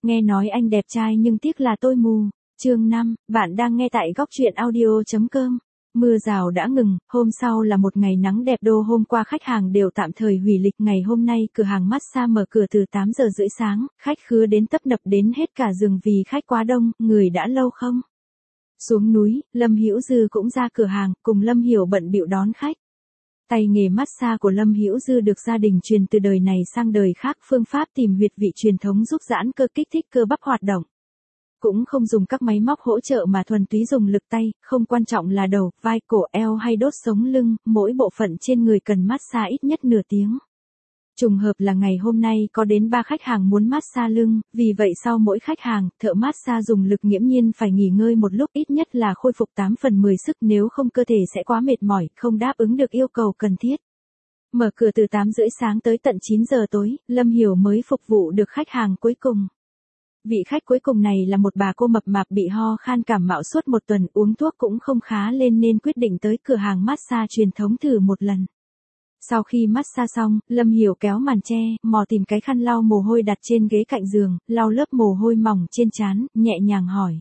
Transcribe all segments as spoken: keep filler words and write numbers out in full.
Nghe nói anh đẹp trai nhưng tiếc là tôi mù. Chương năm, bạn đang nghe tại góc truyện audio chấm com. Mưa rào đã ngừng, hôm sau là một ngày nắng đẹp đô. Hôm qua khách hàng đều tạm thời hủy lịch, ngày hôm nay cửa hàng massage mở cửa từ tám giờ rưỡi sáng, khách khứa đến tấp nập đến hết cả giường vì khách quá đông, người đã lâu không xuống núi. Lâm Hữu Dư cũng ra cửa hàng, cùng Lâm Hiểu bận bịu đón khách. Tay nghề massage của Lâm Hữu Dư được gia đình truyền từ đời này sang đời khác, phương pháp tìm huyệt vị truyền thống giúp giãn cơ, kích thích cơ bắp hoạt động. Cũng không dùng các máy móc hỗ trợ mà thuần túy dùng lực tay, không quan trọng là đầu, vai, cổ, eo hay đốt sống lưng, mỗi bộ phận trên người cần massage ít nhất nửa tiếng. Trùng hợp là ngày hôm nay có đến ba khách hàng muốn massage lưng, vì vậy sau mỗi khách hàng, thợ massage dùng lực nghiễm nhiên phải nghỉ ngơi một lúc, ít nhất là khôi phục tám phần mười sức, nếu không cơ thể sẽ quá mệt mỏi, không đáp ứng được yêu cầu cần thiết. Mở cửa từ tám rưỡi sáng tới tận chín giờ tối, Lâm Hiểu mới phục vụ được khách hàng cuối cùng. Vị khách cuối cùng này là một bà cô mập mạp bị ho khan cảm mạo suốt một tuần, uống thuốc cũng không khá lên nên quyết định tới cửa hàng massage truyền thống thử một lần. Sau khi massage xong, Lâm Hiểu kéo màn che, mò tìm cái khăn lau mồ hôi đặt trên ghế cạnh giường, lau lớp mồ hôi mỏng trên trán, nhẹ nhàng hỏi.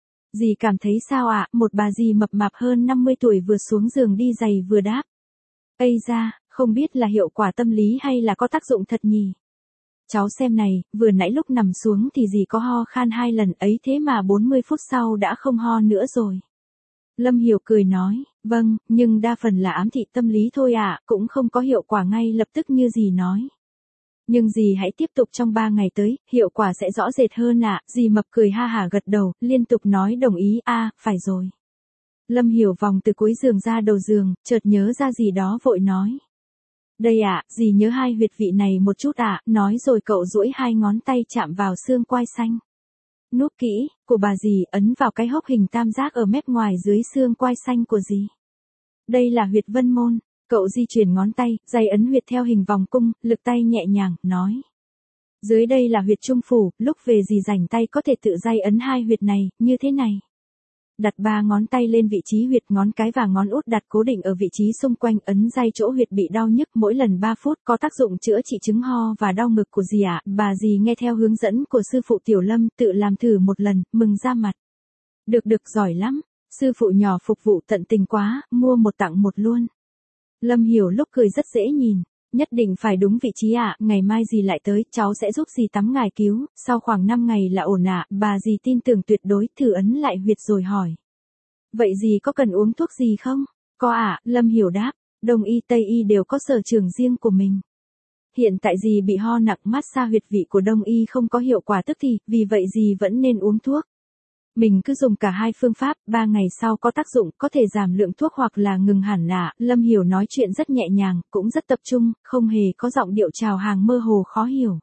Dì cảm thấy sao ạ? Một bà dì mập mạp hơn năm mươi tuổi vừa xuống giường đi giày vừa đáp. Ây da, không biết là hiệu quả tâm lý hay là có tác dụng thật nhỉ? Cháu xem này, vừa nãy lúc nằm xuống thì dì có ho khan hai lần ấy, thế mà bốn mươi phút sau đã không ho nữa rồi. Lâm Hiểu cười nói, vâng, nhưng đa phần là ám thị tâm lý thôi ạ, cũng không có hiệu quả ngay lập tức như dì nói. Nhưng dì hãy tiếp tục trong ba ngày tới, hiệu quả sẽ rõ rệt hơn ạ. Dì mập cười ha hả gật đầu, liên tục nói đồng ý. A, phải rồi. Lâm Hiểu vòng từ cuối giường ra đầu giường, chợt nhớ ra gì đó vội nói. Đây ạ, dì nhớ hai huyệt vị này một chút ạ, nói rồi cậu duỗi hai ngón tay chạm vào xương quai xanh. Núp kỹ, của bà dì ấn vào cái hốc hình tam giác ở mép ngoài dưới xương quai xanh của dì. Đây là huyệt vân môn, cậu di chuyển ngón tay, dày ấn huyệt theo hình vòng cung, lực tay nhẹ nhàng, nói. Dưới đây là huyệt trung phủ, lúc về dì rảnh tay có thể tự dây ấn hai huyệt này, như thế này. Đặt ba ngón tay lên vị trí huyệt, ngón cái và ngón út đặt cố định ở vị trí xung quanh, ấn dây chỗ huyệt bị đau nhức mỗi lần ba phút, có tác dụng chữa trị chứng ho và đau ngực của dì ạ. Bà dì nghe theo hướng dẫn của sư phụ Tiểu Lâm, tự làm thử một lần, mừng ra mặt. Được được, giỏi lắm, sư phụ nhỏ phục vụ tận tình quá, mua một tặng một luôn. Lâm Hiểu lúc cười rất dễ nhìn. Nhất định phải đúng vị trí ạ, ngày mai dì lại tới, cháu sẽ giúp dì tắm ngải cứu, sau khoảng năm ngày là ổn ạ. Bà dì tin tưởng tuyệt đối, thử ấn lại huyệt rồi hỏi. Vậy dì có cần uống thuốc gì không? Có ạ, Lâm Hiểu đáp, Đông y Tây y đều có sở trường riêng của mình. Hiện tại dì bị ho nặng, massage huyệt vị của Đông y không có hiệu quả tức thì, vì vậy dì vẫn nên uống thuốc. Mình cứ dùng cả hai phương pháp, ba ngày sau có tác dụng, có thể giảm lượng thuốc hoặc là ngừng hẳn ạ. Lâm Hiểu nói chuyện rất nhẹ nhàng, cũng rất tập trung, không hề có giọng điệu chào hàng mơ hồ khó hiểu.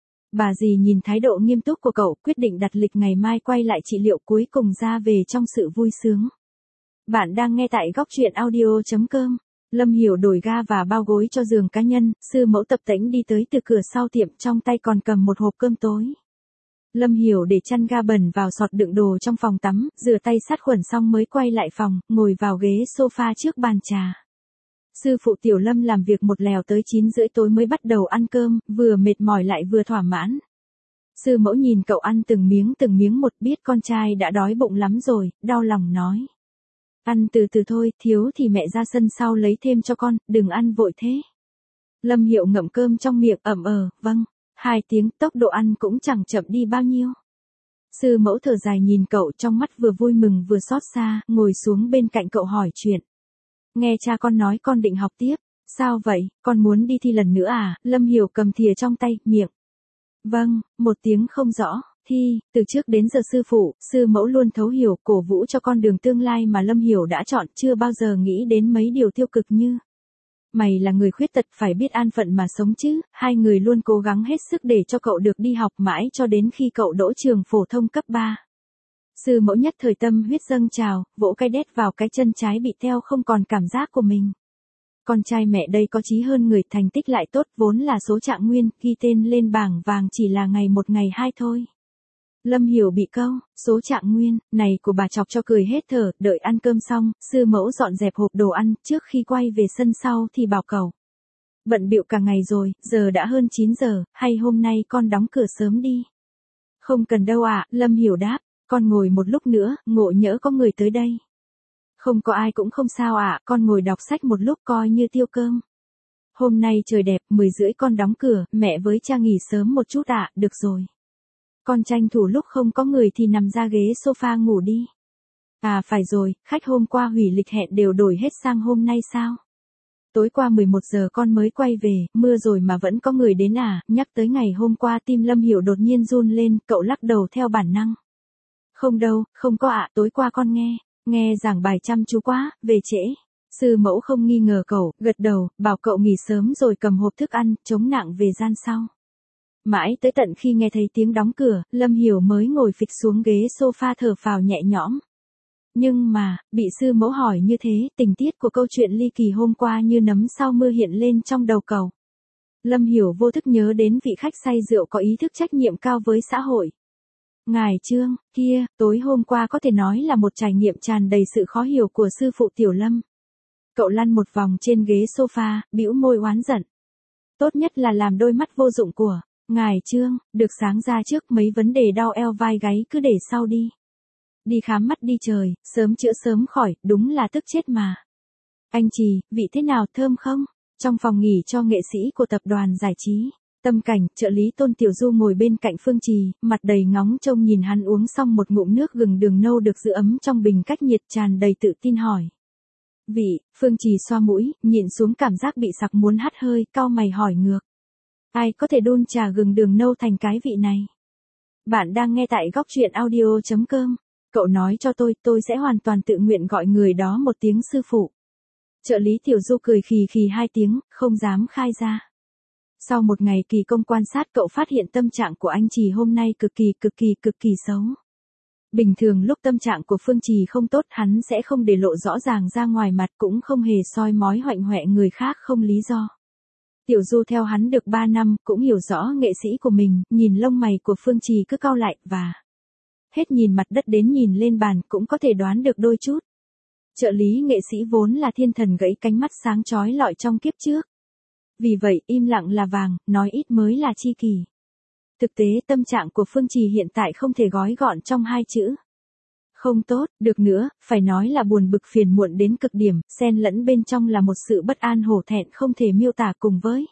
Bà dì nhìn thái độ nghiêm túc của cậu, quyết định đặt lịch ngày mai quay lại trị liệu, cuối cùng ra về trong sự vui sướng. Bạn đang nghe tại góc truyện audio chấm com. Lâm Hiểu đổi ga và bao gối cho giường cá nhân, sư mẫu tập tễnh đi tới từ cửa sau tiệm, trong tay còn cầm một hộp cơm tối. Lâm Hiểu để chăn ga bẩn vào sọt đựng đồ trong phòng tắm, rửa tay sát khuẩn xong mới quay lại phòng, ngồi vào ghế sofa trước bàn trà. Sư phụ Tiểu Lâm làm việc một lèo tới chín rưỡi tối mới bắt đầu ăn cơm, vừa mệt mỏi lại vừa thỏa mãn. Sư mẫu nhìn cậu ăn từng miếng từng miếng một, biết con trai đã đói bụng lắm rồi, đau lòng nói. Ăn từ từ thôi, thiếu thì mẹ ra sân sau lấy thêm cho con, đừng ăn vội thế. Lâm Hiểu ngậm cơm trong miệng, ậm ờ, vâng. Hai tiếng, tốc độ ăn cũng chẳng chậm đi bao nhiêu. Sư mẫu thở dài nhìn cậu, trong mắt vừa vui mừng vừa xót xa, ngồi xuống bên cạnh cậu hỏi chuyện. Nghe cha con nói con định học tiếp, sao vậy, con muốn đi thi lần nữa à? Lâm Hiểu cầm thìa trong tay, miệng. Vâng, một tiếng không rõ, thi, từ trước đến giờ sư phụ, sư mẫu luôn thấu hiểu, cổ vũ cho con đường tương lai mà Lâm Hiểu đã chọn, chưa bao giờ nghĩ đến mấy điều tiêu cực như. Mày là người khuyết tật phải biết an phận mà sống chứ. Hai người luôn cố gắng hết sức để cho cậu được đi học mãi cho đến khi cậu đỗ trường phổ thông cấp ba. Sư mẫu nhất thời tâm huyết dâng trào, vỗ cái đét vào cái chân trái bị teo không còn cảm giác của mình. Con trai mẹ đây có chí hơn người, thành tích lại tốt, vốn là số trạng nguyên, ghi tên lên bảng vàng chỉ là ngày một ngày hai thôi. Lâm Hiểu bị câu, số trạng nguyên, này của bà chọc cho cười hết thở, đợi ăn cơm xong, sư mẫu dọn dẹp hộp đồ ăn, trước khi quay về sân sau thì bảo cậu. Bận bịu cả ngày rồi, giờ đã hơn chín giờ, hay hôm nay con đóng cửa sớm đi. Không cần đâu ạ, Lâm Hiểu đáp, con ngồi một lúc nữa, ngộ nhỡ có người tới đây. Không có ai cũng không sao ạ, con ngồi đọc sách một lúc coi như tiêu cơm. Hôm nay trời đẹp, mười rưỡi con đóng cửa, mẹ với cha nghỉ sớm một chút ạ, được rồi. Con tranh thủ lúc không có người thì nằm ra ghế sofa ngủ đi. À phải rồi, khách hôm qua hủy lịch hẹn đều đổi hết sang hôm nay sao? Tối qua mười một giờ con mới quay về, mưa rồi mà vẫn có người đến à, nhắc tới ngày hôm qua tim Lâm Hiểu đột nhiên run lên, cậu lắc đầu theo bản năng. Không đâu, không có ạ, tối qua con nghe, nghe giảng bài chăm chú quá, về trễ. Sư mẫu không nghi ngờ cậu, gật đầu, bảo cậu nghỉ sớm rồi cầm hộp thức ăn, chống nặng về gian sau. Mãi tới tận khi nghe thấy tiếng đóng cửa, Lâm Hiểu mới ngồi phịch xuống ghế sofa thở phào nhẹ nhõm. Nhưng mà, bị sư mẫu hỏi như thế, tình tiết của câu chuyện ly kỳ hôm qua như nấm sau mưa hiện lên trong đầu cậu. Lâm Hiểu vô thức nhớ đến vị khách say rượu có ý thức trách nhiệm cao với xã hội. Ngài Trương, kia, tối hôm qua có thể nói là một trải nghiệm tràn đầy sự khó hiểu của sư phụ Tiểu Lâm. Cậu lăn một vòng trên ghế sofa, bĩu môi oán giận. Tốt nhất là làm đôi mắt vô dụng của Ngài Trương, được sáng ra trước mấy vấn đề đau eo vai gáy cứ để sau đi. Đi khám mắt đi trời, sớm chữa sớm khỏi, đúng là tức chết mà. Anh Trì, vị thế nào thơm không? Trong phòng nghỉ cho nghệ sĩ của tập đoàn giải trí, Tâm Cảnh, trợ lý Tôn Tiểu Du ngồi bên cạnh Phương Trì, mặt đầy ngóng trông nhìn hắn uống xong một ngụm nước gừng đường nâu được giữ ấm trong bình cách nhiệt tràn đầy tự tin hỏi. Vị, Phương Trì xoa mũi, nhìn xuống cảm giác bị sặc muốn hắt hơi, cau mày hỏi ngược. Ai có thể đun trà gừng đường nâu thành cái vị này? Bạn đang nghe tại góc truyện audio chấm com. Cậu nói cho tôi, tôi sẽ hoàn toàn tự nguyện gọi người đó một tiếng sư phụ. Trợ lý Tiểu Du cười khì khì hai tiếng, không dám khai ra. Sau một ngày kỳ công quan sát cậu phát hiện tâm trạng của anh Trì hôm nay cực kỳ cực kỳ cực kỳ xấu. Bình thường lúc tâm trạng của Phương Trì không tốt hắn sẽ không để lộ rõ ràng ra ngoài mặt cũng không hề soi mói hoạnh hoẹ người khác không lý do. Tiểu Du theo hắn được ba năm cũng hiểu rõ nghệ sĩ của mình, nhìn lông mày của Phương Trì cứ cau lại và hết nhìn mặt đất đến nhìn lên bàn cũng có thể đoán được đôi chút. Trợ lý nghệ sĩ vốn là thiên thần gãy cánh mắt sáng chói lọi trong kiếp trước. Vì vậy im lặng là vàng, nói ít mới là chi kỷ. Thực tế tâm trạng của Phương Trì hiện tại không thể gói gọn trong hai chữ. Không tốt, được nữa, phải nói là buồn bực phiền muộn đến cực điểm, xen lẫn bên trong là một sự bất an hổ thẹn không thể miêu tả cùng với.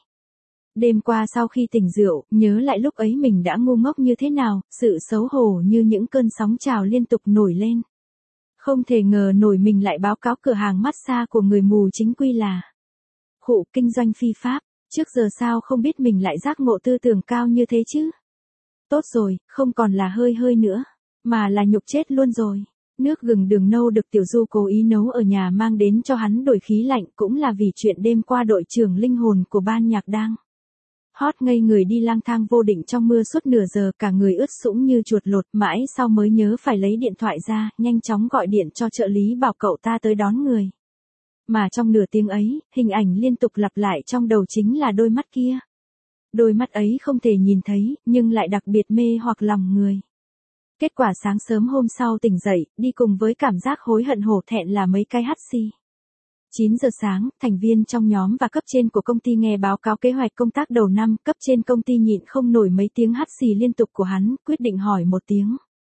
Đêm qua sau khi tỉnh rượu, nhớ lại lúc ấy mình đã ngu ngốc như thế nào, sự xấu hổ như những cơn sóng trào liên tục nổi lên. Không thể ngờ nổi mình lại báo cáo cửa hàng massage của người mù chính quy là khụ kinh doanh phi pháp, trước giờ sao không biết mình lại giác ngộ tư tưởng cao như thế chứ. Tốt rồi, không còn là hơi hơi nữa, mà là nhục chết luôn rồi. Nước gừng đường nâu được Tiểu Du cố ý nấu ở nhà mang đến cho hắn đổi khí lạnh cũng là vì chuyện đêm qua đội trưởng linh hồn của ban nhạc đang hot ngây người đi lang thang vô định trong mưa suốt nửa giờ cả người ướt sũng như chuột lột mãi sau mới nhớ phải lấy điện thoại ra, nhanh chóng gọi điện cho trợ lý bảo cậu ta tới đón người. Mà trong nửa tiếng ấy, hình ảnh liên tục lặp lại trong đầu chính là đôi mắt kia. Đôi mắt ấy không thể nhìn thấy, nhưng lại đặc biệt mê hoặc lòng người. Kết quả sáng sớm hôm sau tỉnh dậy, đi cùng với cảm giác hối hận hổ thẹn là mấy cái hắt xì. chín giờ sáng, thành viên trong nhóm và cấp trên của công ty nghe báo cáo kế hoạch công tác đầu năm, cấp trên công ty nhịn không nổi mấy tiếng hắt xì liên tục của hắn, quyết định hỏi một tiếng.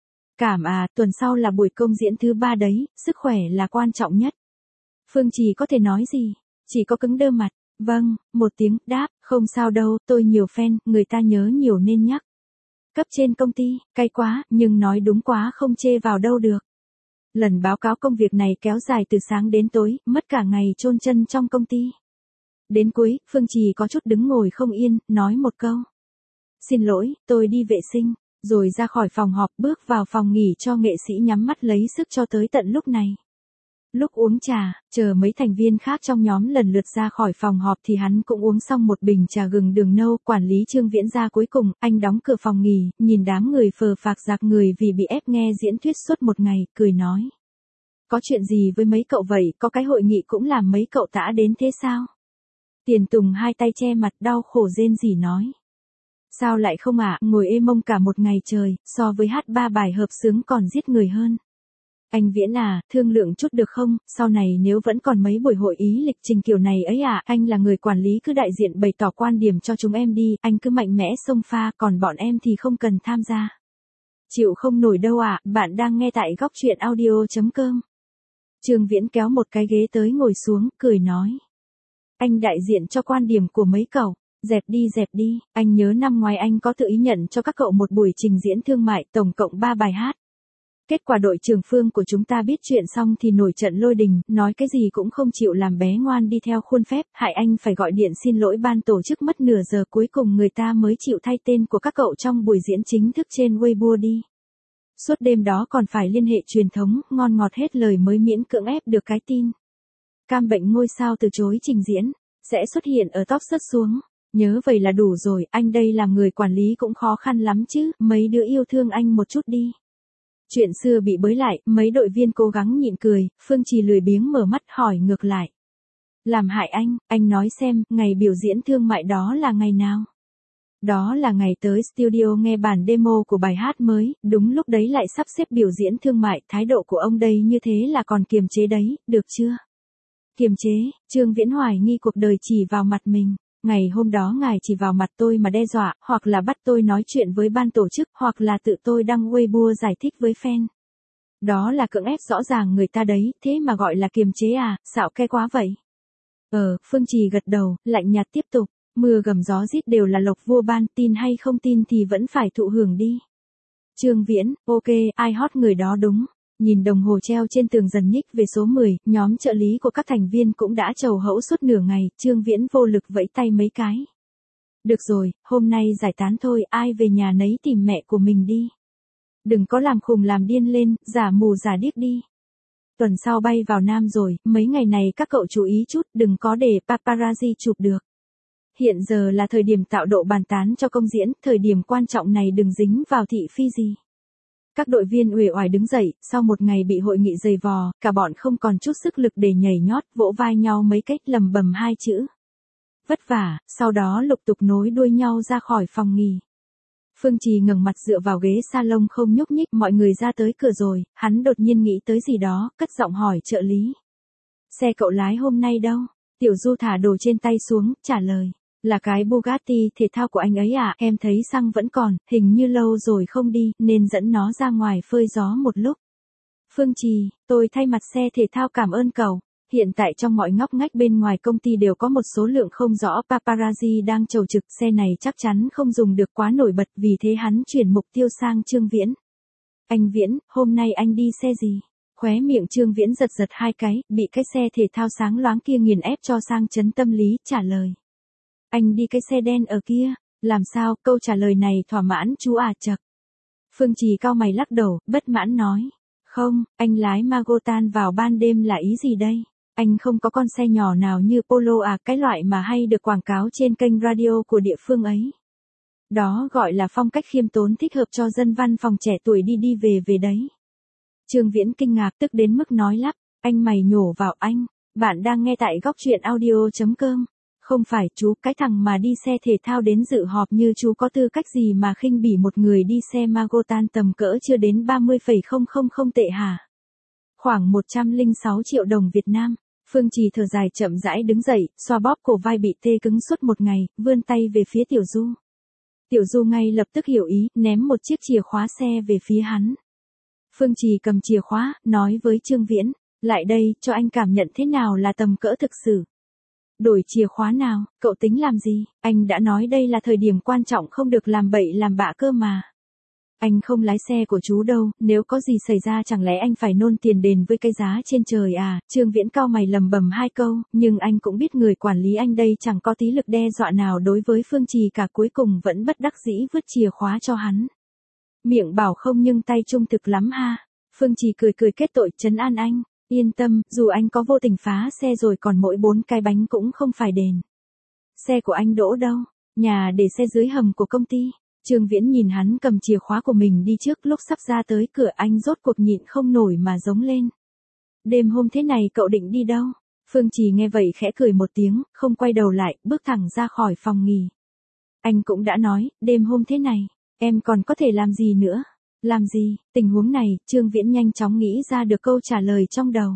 Cảm à, tuần sau là buổi công diễn thứ ba đấy, sức khỏe là quan trọng nhất. Phương Trì có thể nói gì? Chỉ có cứng đơ mặt. Vâng, một tiếng, đáp, không sao đâu, tôi nhiều fan, người ta nhớ nhiều nên nhắc. Cấp trên công ty, cay quá, nhưng nói đúng quá không chê vào đâu được. Lần báo cáo công việc này kéo dài từ sáng đến tối, mất cả ngày chôn chân trong công ty. Đến cuối, Phương Trì có chút đứng ngồi không yên, nói một câu. Xin lỗi, tôi đi vệ sinh, rồi ra khỏi phòng họp bước vào phòng nghỉ cho nghệ sĩ nhắm mắt lấy sức cho tới tận lúc này. Lúc uống trà, chờ mấy thành viên khác trong nhóm lần lượt ra khỏi phòng họp thì hắn cũng uống xong một bình trà gừng đường nâu. Quản lý Trương Viễn ra cuối cùng, anh đóng cửa phòng nghỉ, nhìn đám người phờ phạc rạc người vì bị ép nghe diễn thuyết suốt một ngày, cười nói. Có chuyện gì với mấy cậu vậy, có cái hội nghị cũng làm mấy cậu tã đến thế sao? Tiền Tùng hai tay che mặt đau khổ rên rỉ nói. Sao lại không ạ, à? Ngồi ê mông cả một ngày trời, so với hát ba bài hợp xướng còn giết người hơn. Anh Viễn à, thương lượng chút được không, sau này nếu vẫn còn mấy buổi hội ý lịch trình kiểu này ấy à, anh là người quản lý cứ đại diện bày tỏ quan điểm cho chúng em đi, anh cứ mạnh mẽ xông pha, còn bọn em thì không cần tham gia. Chịu không nổi đâu ạ, à, bạn đang nghe tại góc chuyện audio chấm com. Trương Viễn kéo một cái ghế tới ngồi xuống, cười nói. Anh đại diện cho quan điểm của mấy cậu, dẹp đi dẹp đi, anh nhớ năm ngoái anh có tự ý nhận cho các cậu một buổi trình diễn thương mại tổng cộng ba bài hát. Kết quả đội trưởng Phương của chúng ta biết chuyện xong thì nổi trận lôi đình, nói cái gì cũng không chịu làm bé ngoan đi theo khuôn phép, hại anh phải gọi điện xin lỗi ban tổ chức mất nửa giờ, cuối cùng người ta mới chịu thay tên của các cậu trong buổi diễn chính thức trên Weibo đi. Suốt đêm đó còn phải liên hệ truyền thống, ngon ngọt hết lời mới miễn cưỡng ép được cái tin. Cam bệnh ngôi sao từ chối trình diễn, sẽ xuất hiện ở top search xuống. Nhớ vậy là đủ rồi, anh đây làm người quản lý cũng khó khăn lắm chứ, mấy đứa yêu thương anh một chút đi. Chuyện xưa bị bới lại, mấy đội viên cố gắng nhịn cười, Phương Trì lười biếng mở mắt hỏi ngược lại. Làm hại anh, anh nói xem, ngày biểu diễn thương mại đó là ngày nào? Đó là ngày tới studio nghe bản demo của bài hát mới, đúng lúc đấy lại sắp xếp biểu diễn thương mại, thái độ của ông đây như thế là còn kiềm chế đấy, được chưa? Kiềm chế, Trương Viễn hoài nghi cuộc đời chỉ vào mặt mình. Ngày hôm đó ngài chỉ vào mặt tôi mà đe dọa, hoặc là bắt tôi nói chuyện với ban tổ chức, hoặc là tự tôi đăng Weibo giải thích với fan. Đó là cưỡng ép rõ ràng người ta đấy, thế mà gọi là kiềm chế à, xạo ke quá vậy. Ờ, Phương Trì gật đầu, lạnh nhạt tiếp tục, mưa gầm gió rít đều là lộc vua ban, tin hay không tin thì vẫn phải thụ hưởng đi. Trương Viễn, ok, ai hot người đó đúng. Nhìn đồng hồ treo trên tường dần nhích về số mười, nhóm trợ lý của các thành viên cũng đã trầu hẫu suốt nửa ngày, Trương Viễn vô lực vẫy tay mấy cái. Được rồi, hôm nay giải tán thôi, ai về nhà nấy tìm mẹ của mình đi. Đừng có làm khùng làm điên lên, giả mù giả điếc đi. Tuần sau bay vào Nam rồi, mấy ngày này các cậu chú ý chút, đừng có để paparazzi chụp được. Hiện giờ là thời điểm tạo độ bàn tán cho công diễn, thời điểm quan trọng này đừng dính vào thị phi gì. Các đội viên uể oải đứng dậy, sau một ngày bị hội nghị dày vò, cả bọn không còn chút sức lực để nhảy nhót, vỗ vai nhau mấy cách lầm bầm hai chữ. Vất vả, sau đó lục tục nối đuôi nhau ra khỏi phòng nghỉ. Phương Trì ngẩng mặt dựa vào ghế salon không nhúc nhích, mọi người ra tới cửa rồi, hắn đột nhiên nghĩ tới gì đó, cất giọng hỏi trợ lý. Xe cậu lái hôm nay đâu? Tiểu Du thả đồ trên tay xuống, trả lời. Là cái Bugatti thể thao của anh ấy à, em thấy xăng vẫn còn, hình như lâu rồi không đi, nên dẫn nó ra ngoài phơi gió một lúc. Phương Trì, tôi thay mặt xe thể thao cảm ơn cậu. Hiện tại trong mọi ngóc ngách bên ngoài công ty đều có một số lượng không rõ paparazzi đang chầu trực, xe này chắc chắn không dùng được quá nổi bật, vì thế hắn chuyển mục tiêu sang Trương Viễn. Anh Viễn, hôm nay anh đi xe gì? Khóe miệng Trương Viễn giật giật hai cái, bị cái xe thể thao sáng loáng kia nghiền ép cho sang chấn tâm lý, trả lời. Anh đi cái xe đen ở kia, làm sao, câu trả lời này thỏa mãn chú à chậc. Phương Trì cau mày lắc đầu, bất mãn nói. Không, anh lái Magotan vào ban đêm là ý gì đây? Anh không có con xe nhỏ nào như Polo à, cái loại mà hay được quảng cáo trên kênh radio của địa phương ấy. Đó gọi là phong cách khiêm tốn thích hợp cho dân văn phòng trẻ tuổi đi đi về về đấy. Trương Viễn kinh ngạc tức đến mức nói lắp, anh mày nhổ vào anh, bạn đang nghe tại góc chuyện audio chấm com. Không phải chú, cái thằng mà đi xe thể thao đến dự họp như chú có tư cách gì mà khinh bỉ một người đi xe Magotan tầm cỡ chưa đến ba mươi phẩy không không không tệ hả? Khoảng một trăm lẻ sáu triệu đồng Việt Nam. Phương Trì thở dài chậm rãi đứng dậy, xoa bóp cổ vai bị tê cứng suốt một ngày, vươn tay về phía Tiểu Du. Tiểu Du ngay lập tức hiểu ý, ném một chiếc chìa khóa xe về phía hắn. Phương Trì cầm chìa khóa, nói với Trương Viễn, lại đây, cho anh cảm nhận thế nào là tầm cỡ thực sự. Đổi chìa khóa nào, cậu tính làm gì, anh đã nói đây là thời điểm quan trọng không được làm bậy làm bạ cơ mà. Anh không lái xe của chú đâu, nếu có gì xảy ra chẳng lẽ anh phải nôn tiền đền với cái giá trên trời à, Trương Viễn cau mày lầm bầm hai câu, nhưng anh cũng biết người quản lý anh đây chẳng có tí lực đe dọa nào đối với Phương Trì cả, cuối cùng vẫn bất đắc dĩ vứt chìa khóa cho hắn. Miệng bảo không nhưng tay trung thực lắm ha, Phương Trì cười cười kết tội trấn an anh. Yên tâm, dù anh có vô tình phá xe rồi còn mỗi bốn cái bánh cũng không phải đền. Xe của anh đỗ đâu? Nhà để xe dưới hầm của công ty. Trương Viễn nhìn hắn cầm chìa khóa của mình đi trước, lúc sắp ra tới cửa anh rốt cuộc nhịn không nổi mà giống lên. Đêm hôm thế này cậu định đi đâu? Phương Trì nghe vậy khẽ cười một tiếng, không quay đầu lại, bước thẳng ra khỏi phòng nghỉ. Anh cũng đã nói, đêm hôm thế này, em còn có thể làm gì nữa? Làm gì, tình huống này, Trương Viễn nhanh chóng nghĩ ra được câu trả lời trong đầu.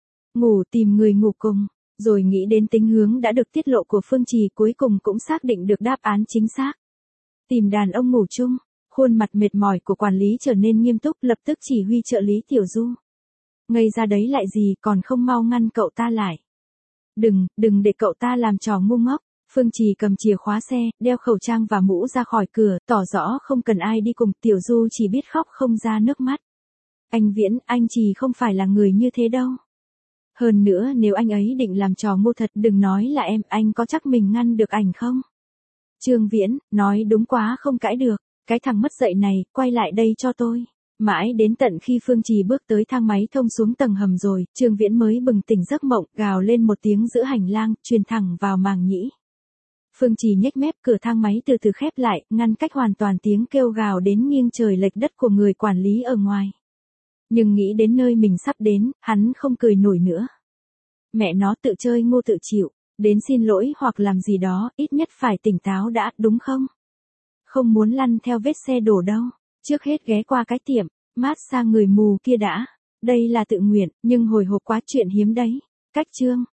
Ngủ tìm người ngủ cùng, rồi nghĩ đến tính hướng đã được tiết lộ của Phương Trì, cuối cùng cũng xác định được đáp án chính xác. Tìm đàn ông ngủ chung, Khuôn mặt mệt mỏi của quản lý trở nên nghiêm túc, lập tức chỉ huy trợ lý Tiểu Du. Ngây ra đấy lại gì, còn không mau ngăn cậu ta lại. Đừng, đừng để cậu ta làm trò ngu ngốc. Phương Trì cầm chìa khóa xe, đeo khẩu trang và mũ ra khỏi cửa, tỏ rõ không cần ai đi cùng. Tiểu Du chỉ biết khóc không ra nước mắt. Anh Viễn, anh Trì không phải là người như thế đâu. Hơn nữa nếu anh ấy định làm trò ngu thật, đừng nói là em, anh có chắc mình ngăn được ảnh không? Trương Viễn, nói đúng quá không cãi được. Cái thằng mất dạy này, quay lại đây cho tôi. Mãi đến tận khi Phương Trì bước tới thang máy thông xuống tầng hầm rồi, Trương Viễn mới bừng tỉnh giấc mộng, gào lên một tiếng giữa hành lang, truyền thẳng vào màng nhĩ. Phương Trì nhếch mép, cửa thang máy từ từ khép lại, ngăn cách hoàn toàn tiếng kêu gào đến nghiêng trời lệch đất của người quản lý ở ngoài. Nhưng nghĩ đến nơi mình sắp đến, hắn không cười nổi nữa. Mẹ nó, tự chơi ngu tự chịu, đến xin lỗi hoặc làm gì đó, ít nhất phải tỉnh táo đã, đúng không? Không muốn lăn theo vết xe đổ đâu. Trước hết ghé qua cái tiệm mát xa người mù kia đã. Đây là tự nguyện, nhưng hồi hộp quá, chuyện hiếm đấy. Cách chương